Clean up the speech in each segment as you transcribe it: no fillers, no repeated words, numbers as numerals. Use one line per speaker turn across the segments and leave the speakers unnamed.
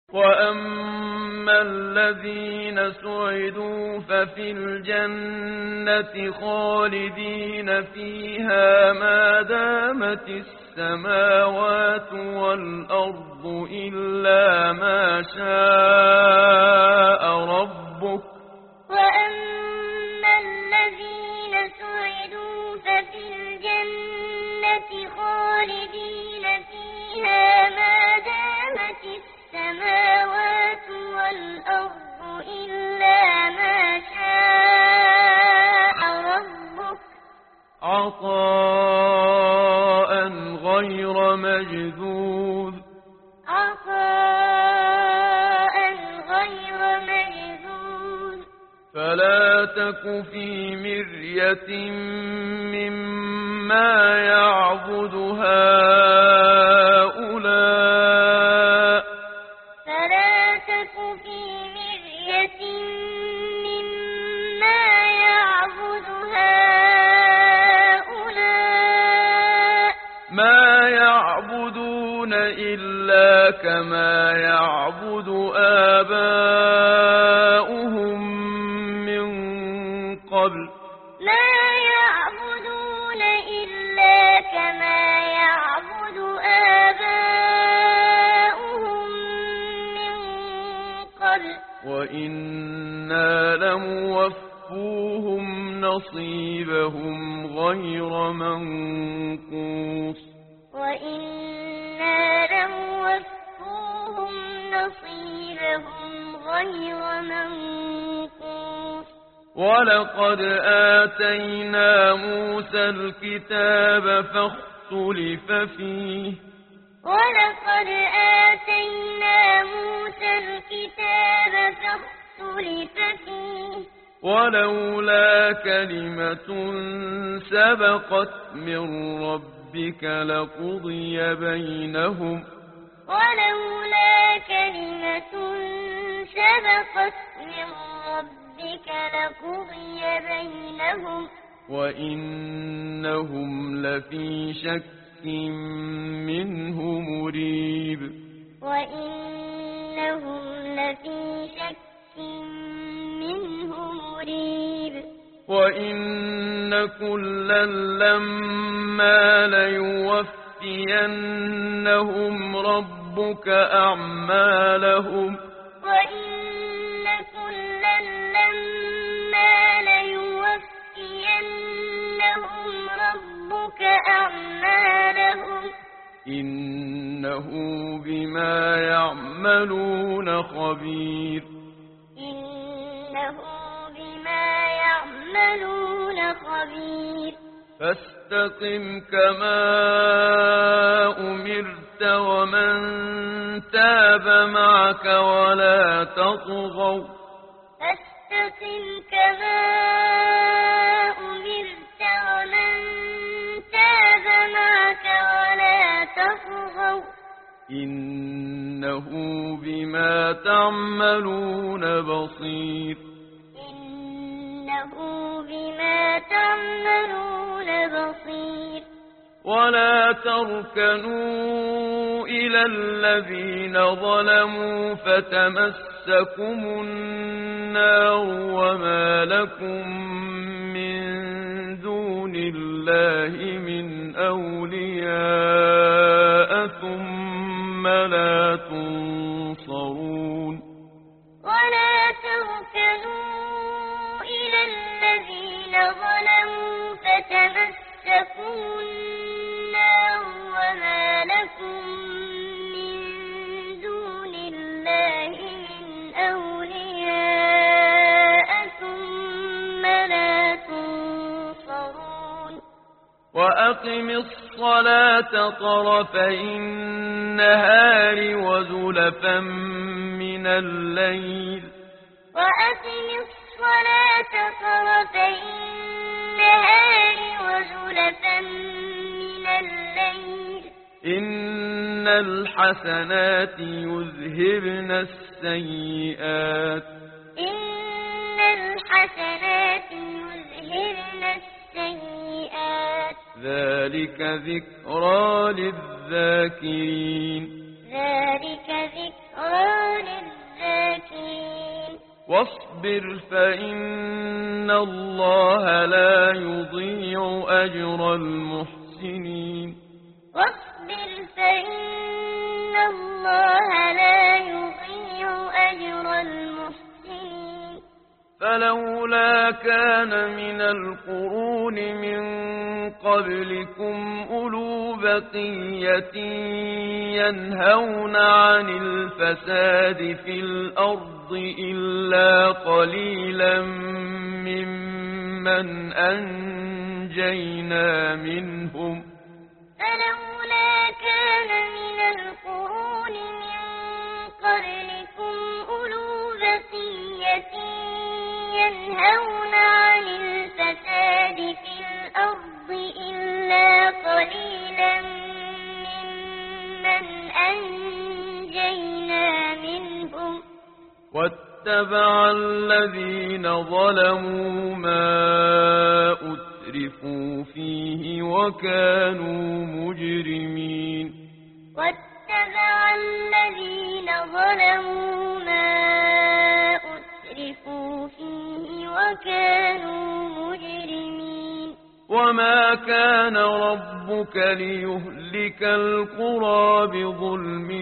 وأما الذين سعدوا ففي الجنة خالدين فيها ما دامت السماوات والأرض إلا ما شاء ربك.
وأما الذين سعدوا ففي الجنة خالدين فيها ما دامت السماوات والأرض إلا ما شاء ربك
عطاء غير مجذوذ.
عطاء غير مجذوذ.
فلا تك في مرية مما يعبد هؤلاء.
فلا تك في مرية مما يعبد هؤلاء.
ما يعبدون إلا كما يعبد آباؤهم من قبل.
ما يعبدون إلا كما يعبد آباؤهم من قبل.
وإنا لموفوهم نصيبهم غير منقوص.
وإنا لموفوهم نصيبهم غير منقوص.
ولقد آتينا موسى الكتاب فاختلف فيه.
ولقد آتينا موسى الكتاب فاختلف فيه.
ولولا كلمة سبقت من ربك لقضي بينهم.
ولولا كلمة سبقت من ربك لقضي بينهم.
وإنهم لفي شك منه مريب.
وإنهم لفي شك منه مريب.
وإن كلا لما ليوفينهم ربك أعمالهم.
وإن كلا لما ليوفينهم ربك أعمالهم.
إنه بما يعملون خبير.
إنه بما يعملون خبير.
فاستقم كما أمرت ومن تاب معك ولا تطغوا.
فاستقم كما أمرت ومن تاب معك ولا تطغوا.
إنه بما تعملون بصير.
إنه بما تعملون بصير.
ولا تركنوا إلى الذين ظلموا فتمسكم النار وما لكم من دون الله من أولياء ثم لا تنصرون.
ولا تركنوا إلى الذين ظلموا فتمسكم النار وما لكم من دون الله من أولياء ثم لا تنصرون.
وأقم الصلاة طرفي النهار وزلفا من الليل.
وأقم الصلاة طرفي النهار وزلفا من الليل.
إن الحسنات يذهبن السيئات.
إن الحسنات يذهبن السيئات.
ذلك ذكرى للذاكرين.
ذلك ذكرى
واصبر فإن الله لا يضيع أجر المحسنين
واصبر فإن الله لا يضيع أجر المحسنين
فلولا كان من القرون من قبلكم أولو بقية ينهون عن الفساد في الأرض إلا قليلا ممن أنجينا منهم
فلولا كان من القرون من قبلكم أولو بقية ينهون عن الفساد في الأرض إلا قليلا ممن أنجينا منهم
واتبع الذين ظلموا ما أترفوا فيه وكانوا مجرمين
واتبع الذين ظلموا ما أترفوا فيه وكانوا مجرمين
وما كان ربك ليهلك القرى بظلم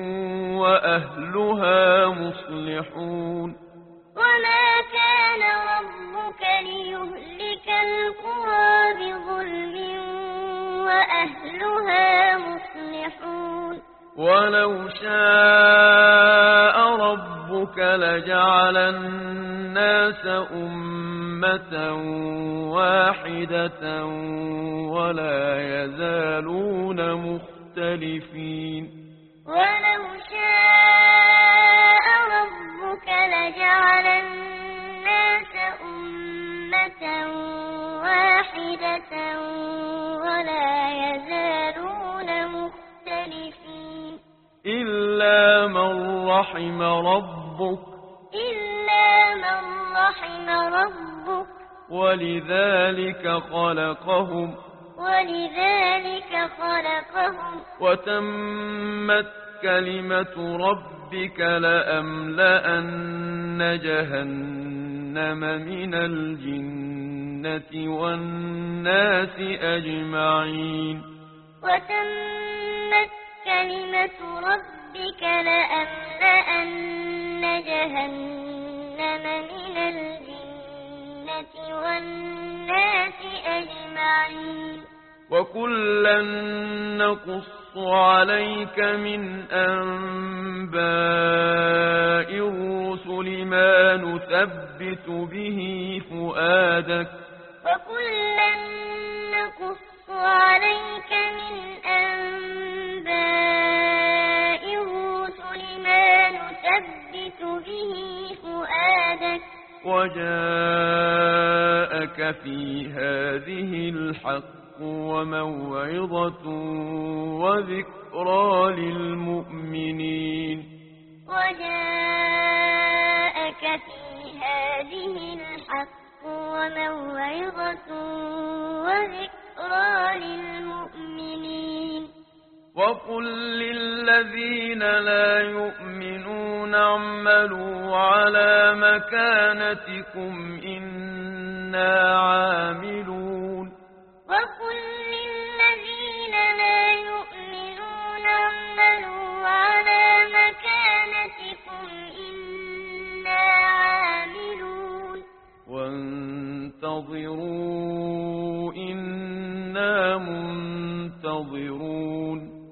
وأهلها مصلحون
وما كان ربك ليهلك القرى بظلم وأهلها مصلحون
ولو شاء ربك لجعل الناس أمة واحدة ولا يزالون مختلفين
ولو شاء ربك لجعل الناس أمة واحدة ولا يزالون مختلفين
إلا من رحم ربك
إلا من رحم ربك
ولذلك خلقهم وتمت كلمة ربك لأملأن جهنم من الجنة والناس أجمعين
وتمت كلمة ربك لأملأن جهنم من الجنة والناس أجمعين
وكلا نقص عليك من أنباء الرسل ما نثبت به فؤادك
وكلا نقص عليك من أنباء الرسل ما نثبت به فؤادك
وجاءك في هذه الحق وموعظة وذكرى للمؤمنين
وجاءك في هذه الحق وموعظة وذكرى للمؤمنين
وقل للذين لا يؤمنون اعملوا على مكانتكم إنا عاملون
وقل للذين لا يؤمنون اعملوا على مكانتكم إنا عاملون
وانتظروا إنا منتظرون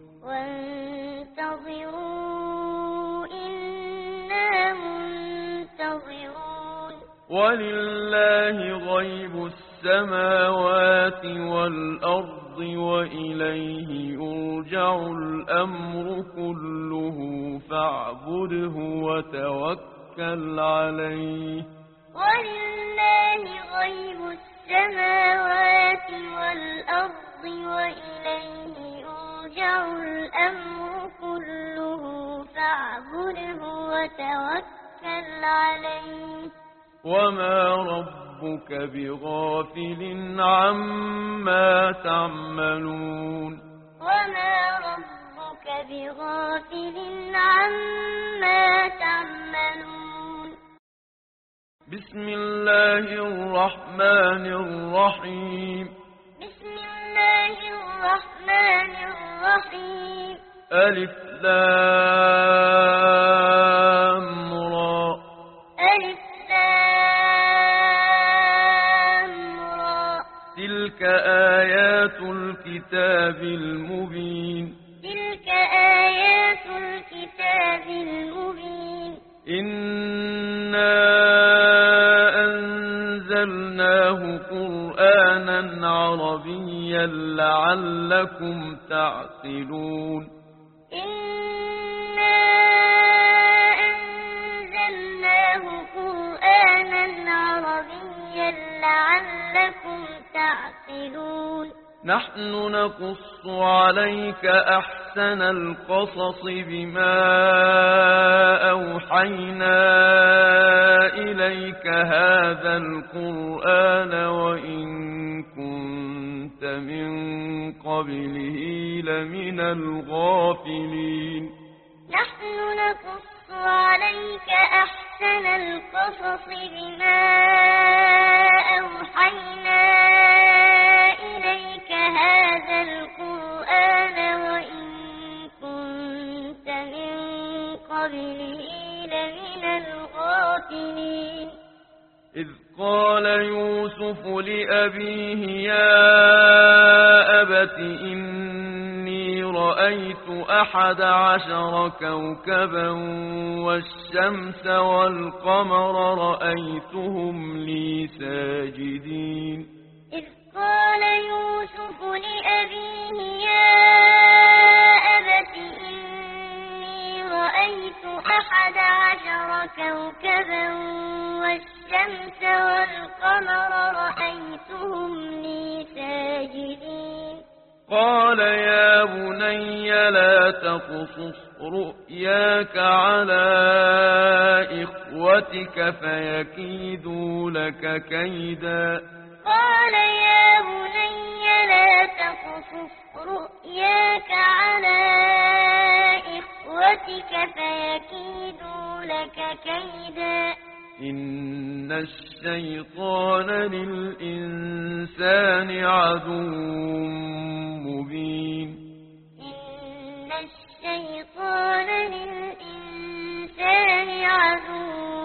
وانتظروا إنا منتظرون
ولله غيب السماوات والأرض وإليه يرجع الأمر كله فاعبده وتوكل عليه
ولله غيب السماوات والأرض وإليه يرجع الأمر كله فاعبده وتوكل عليه
وما ربك بغافل عما تعملون
وما ربك بغافل عما تعملون
بسم الله الرحمن الرحيم
بسم الله الرحمن الرحيم
ألف لام را
ألف لام را
تلك آيات الكتاب المبين
تلك آيات الكتاب المبين
إنا أنزلناه قرآنا عربيا لعلكم تعقلون
إنا أنزلناه قرآنا عربيا لعلكم تعقلون
نحن نقص عليك أحسن القصص بما أوحينا إليك هذا القرآن وإن كنت من قبله لمن الغافلين
نحن نقص عليك أحسن القصص بما أوحينا إليك هذا القرآن وإن كنت من قبله لمن الغافلين
إذ قال يوسف لأبيه يا أبت إني رأيت 11 كوكبا والشمس والقمر رأيتهم لي ساجدين
إذ قال يوسف لأبيه يا أبت إني رأيت 11 كوكبا والشمس والقمر رأيتهم لي ساجدين
قال يا بني لا تقصص رؤياك على إخوتك فيكيدوا لك كيدا
قال يا بني لا تقصص رؤياك على إخوتك فيكيدوا لك كيدا
إن الشيطان للإنسان عدو مبين
إن الشيطان للإنسان عدو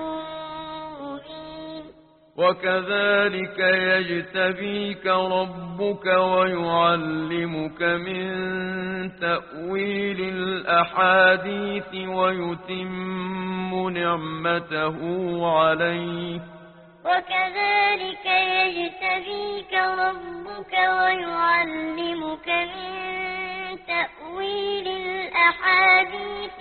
مبين
وكذلك يجتبيك ربك ويعلمك من تأويل الأحاديث ويتم نعمته عليك
وكذلك يجتبيك ربك ويعلمك من تأويل الأحاديث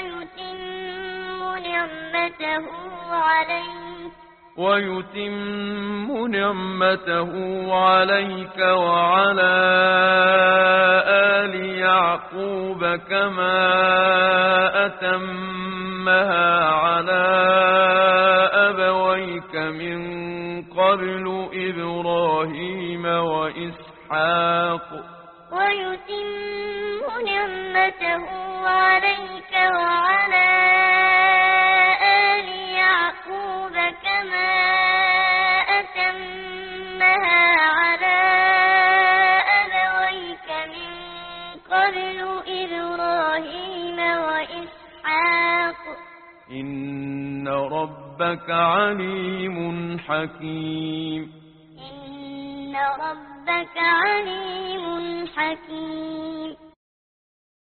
ويتم نعمته عليك وعلى آل يعقوب كما أتمها على أبويك من قبل إبراهيم وإسحاق ويتم نعمته عليك وعلى آل يعقوب كما أتمها على أبويك من قبل إبراهيم وإسحاق
إن ربك عليم حكيم
إن ربك عليم حكيم